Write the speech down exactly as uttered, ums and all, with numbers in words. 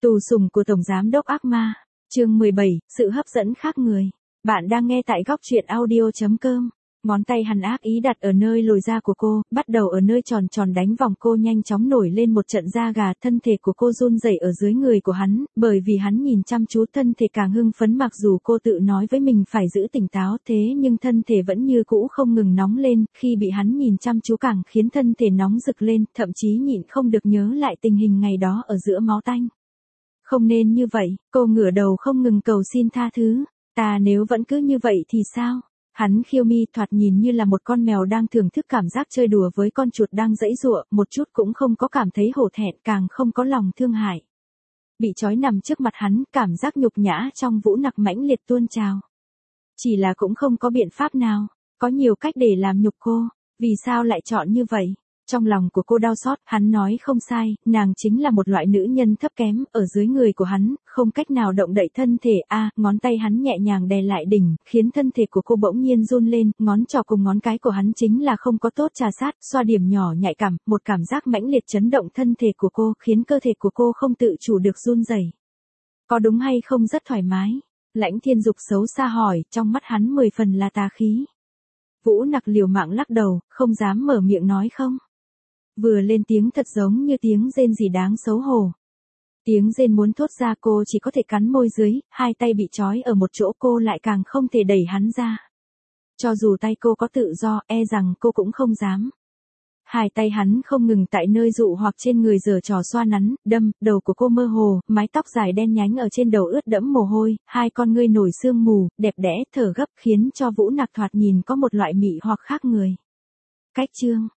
Tù sùng của Tổng Giám đốc ác ma, chương mười bảy, sự hấp dẫn khác người. Bạn đang nghe tại góc truyện audio chấm com. Ngón tay hắn ác ý đặt ở nơi lồi da của cô, bắt đầu ở nơi tròn tròn đánh vòng cô nhanh chóng nổi lên một trận da gà. Thân thể của cô run rẩy ở dưới người của hắn, bởi vì hắn nhìn chăm chú thân thể càng hưng phấn. Mặc dù cô tự nói với mình phải giữ tỉnh táo thế nhưng thân thể vẫn như cũ không ngừng nóng lên. Khi bị hắn nhìn chăm chú càng khiến thân thể nóng rực lên, thậm chí nhịn không được nhớ lại tình hình ngày đó ở giữa máu tanh. Không nên như vậy, cô ngửa đầu không ngừng cầu xin tha thứ. Ta nếu vẫn cứ như vậy thì sao? Hắn khiêu mi thoạt nhìn như là một con mèo đang thưởng thức cảm giác chơi đùa với con chuột đang giãy giụa, một chút cũng không có cảm thấy hổ thẹn, càng không có lòng thương hại. Bị trói nằm trước mặt hắn, cảm giác nhục nhã trong Vũ Nặc mãnh liệt tuôn trào. Chỉ là cũng không có biện pháp nào, có nhiều cách để làm nhục cô, vì sao lại chọn như vậy? Trong lòng của cô đau xót, hắn nói không sai, nàng chính là một loại nữ nhân thấp kém, ở dưới người của hắn, không cách nào động đậy thân thể. A, à, ngón tay hắn nhẹ nhàng đè lại đỉnh, khiến thân thể của cô bỗng nhiên run lên, ngón trỏ cùng ngón cái của hắn chính là không có tốt trà sát, xoa điểm nhỏ nhạy cảm, một cảm giác mãnh liệt chấn động thân thể của cô, khiến cơ thể của cô không tự chủ được run rẩy. Có đúng hay không rất thoải mái? Lãnh Thiên Dục xấu xa hỏi, trong mắt hắn mười phần là tà khí. Vũ Nặc liều mạng lắc đầu, không dám mở miệng nói không. Vừa lên tiếng thật giống như tiếng rên gì đáng xấu hổ. Tiếng rên muốn thốt ra cô chỉ có thể cắn môi dưới, hai tay bị trói ở một chỗ cô lại càng không thể đẩy hắn ra. Cho dù tay cô có tự do, e rằng cô cũng không dám. Hai tay hắn không ngừng tại nơi dụ hoặc trên người giở trò xoa nắn, đâm, đầu của cô mơ hồ, mái tóc dài đen nhánh ở trên đầu ướt đẫm mồ hôi, hai con ngươi nổi sương mù, đẹp đẽ, thở gấp khiến cho Vũ Nặc thoạt nhìn có một loại mị hoặc khác người. Cách chương